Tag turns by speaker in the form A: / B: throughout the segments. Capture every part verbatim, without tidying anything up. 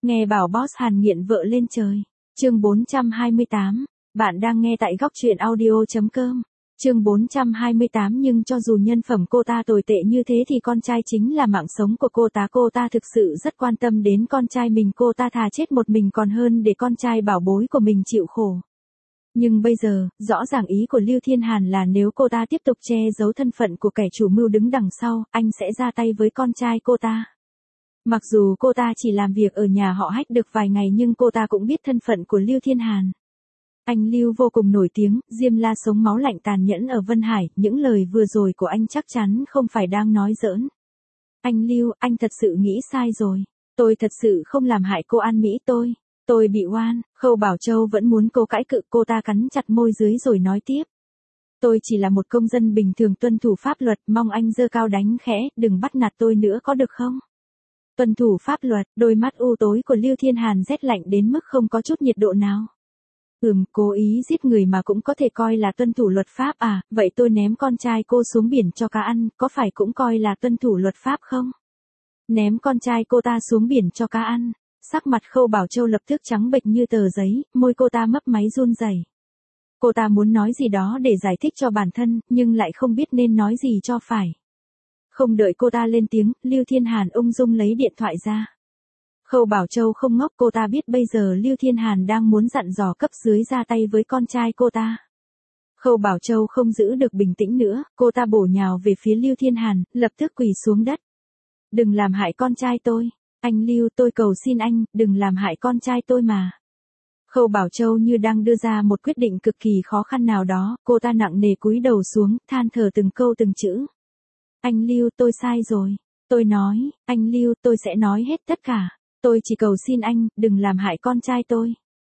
A: Nghe bảo boss Hàn nghiện vợ lên trời. Chương bốn trăm hai mươi tám. Bạn đang nghe tại góc truyện audio chấm com. Chương bốn trăm hai mươi tám. Nhưng cho dù nhân phẩm cô ta tồi tệ như thế thì con trai chính là mạng sống của cô ta. Cô ta thực sự rất quan tâm đến con trai mình. Cô ta thà chết một mình còn hơn để con trai bảo bối của mình chịu khổ. Nhưng bây giờ, rõ ràng ý của Lưu Thiên Hàn là nếu cô ta tiếp tục che giấu thân phận của kẻ chủ mưu đứng đằng sau, anh sẽ ra tay với con trai cô ta. Mặc dù cô ta chỉ làm việc ở nhà họ Hách được vài ngày nhưng cô ta cũng biết thân phận của Lưu Thiên Hàn. Anh Lưu vô cùng nổi tiếng, Diêm La sống máu lạnh tàn nhẫn ở Vân Hải, những lời vừa rồi của anh chắc chắn không phải đang nói giỡn. Anh Lưu, anh thật sự nghĩ sai rồi. Tôi thật sự không làm hại cô An Mỹ tôi. Tôi bị oan. Khâu Bảo Châu vẫn muốn cô cãi cự, cô ta cắn chặt môi dưới rồi nói tiếp. Tôi chỉ là một công dân bình thường tuân thủ pháp luật, mong anh giơ cao đánh khẽ, đừng bắt nạt tôi nữa có được không? Tuân thủ pháp luật, đôi mắt u tối của Lưu Thiên Hàn rét lạnh đến mức không có chút nhiệt độ nào. Ừm, cố ý giết người mà cũng có thể coi là tuân thủ luật pháp à, vậy tôi ném con trai cô xuống biển cho cá ăn, có phải cũng coi là tuân thủ luật pháp không? Ném con trai cô ta xuống biển cho cá ăn. Sắc mặt Khâu Bảo Châu lập tức trắng bệch như tờ giấy, môi cô ta mấp máy run rẩy. Cô ta muốn nói gì đó để giải thích cho bản thân, nhưng lại không biết nên nói gì cho phải. Không đợi cô ta lên tiếng, Lưu Thiên Hàn ung dung lấy điện thoại ra. Khâu Bảo Châu không ngốc, cô ta biết bây giờ Lưu Thiên Hàn đang muốn dặn dò cấp dưới ra tay với con trai cô ta. Khâu Bảo Châu không giữ được bình tĩnh nữa, cô ta bổ nhào về phía Lưu Thiên Hàn, lập tức quỳ xuống đất. Đừng làm hại con trai tôi. Anh Lưu, tôi cầu xin anh, đừng làm hại con trai tôi mà. Khâu Bảo Châu như đang đưa ra một quyết định cực kỳ khó khăn nào đó, cô ta nặng nề cúi đầu xuống, than thở từng câu từng chữ. Anh Lưu, tôi sai rồi. Tôi nói, anh Lưu, tôi sẽ nói hết tất cả. Tôi chỉ cầu xin anh, đừng làm hại con trai tôi.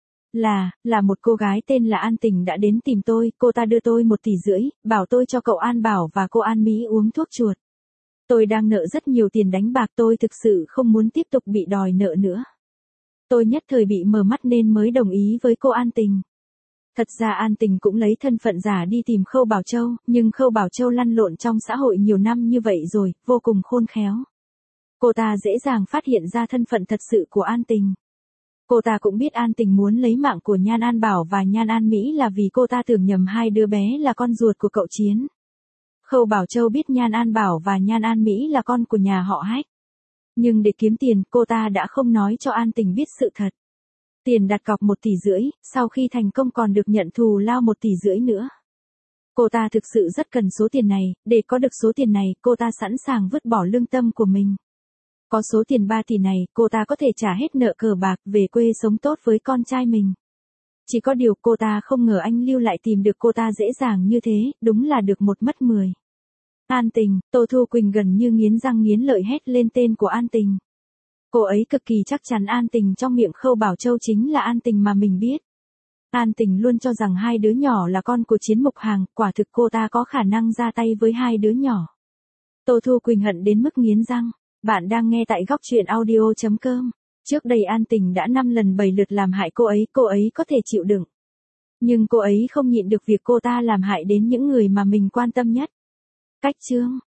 A: Là, là một cô gái tên là An Tình đã đến tìm tôi, cô ta đưa tôi một tỷ rưỡi, bảo tôi cho cậu An Bảo và cô An Mỹ uống thuốc chuột. Tôi đang nợ rất nhiều tiền đánh bạc, tôi thực sự không muốn tiếp tục bị đòi nợ nữa. Tôi nhất thời bị mờ mắt nên mới đồng ý với cô An Tình. Thật ra An Tình cũng lấy thân phận giả đi tìm Khâu Bảo Châu, nhưng Khâu Bảo Châu lăn lộn trong xã hội nhiều năm như vậy rồi, vô cùng khôn khéo. Cô ta dễ dàng phát hiện ra thân phận thật sự của An Tình. Cô ta cũng biết An Tình muốn lấy mạng của Nhan An Bảo và Nhan An Mỹ là vì cô ta tưởng nhầm hai đứa bé là con ruột của cậu Chiến. Khâu Bảo Châu biết Nhan An Bảo và Nhan An Mỹ là con của nhà họ Hách. Nhưng để kiếm tiền, cô ta đã không nói cho An Tình biết sự thật. Tiền đặt cọc một tỷ rưỡi, sau khi thành công còn được nhận thù lao một tỷ rưỡi nữa. Cô ta thực sự rất cần số tiền này, để có được số tiền này, cô ta sẵn sàng vứt bỏ lương tâm của mình. Có số tiền ba tỷ này, cô ta có thể trả hết nợ cờ bạc, về quê sống tốt với con trai mình. Chỉ có điều cô ta không ngờ anh Lưu lại tìm được cô ta dễ dàng như thế, đúng là được một mất mười. An Tình, Tô Thu Quỳnh gần như nghiến răng nghiến lợi hét lên tên của An Tình. Cô ấy cực kỳ chắc chắn An Tình trong miệng Khâu Bảo Châu chính là An Tình mà mình biết. An Tình luôn cho rằng hai đứa nhỏ là con của Chiến Mục Hàng, quả thực cô ta có khả năng ra tay với hai đứa nhỏ. Tô Thu Quỳnh hận đến mức nghiến răng. Bạn đang nghe tại góc truyện audio chấm com. Trước đây An Tình đã năm lần bảy lượt làm hại cô ấy, cô ấy có thể chịu đựng. Nhưng cô ấy không nhịn được việc cô ta làm hại đến những người mà mình quan tâm nhất. Cách chương,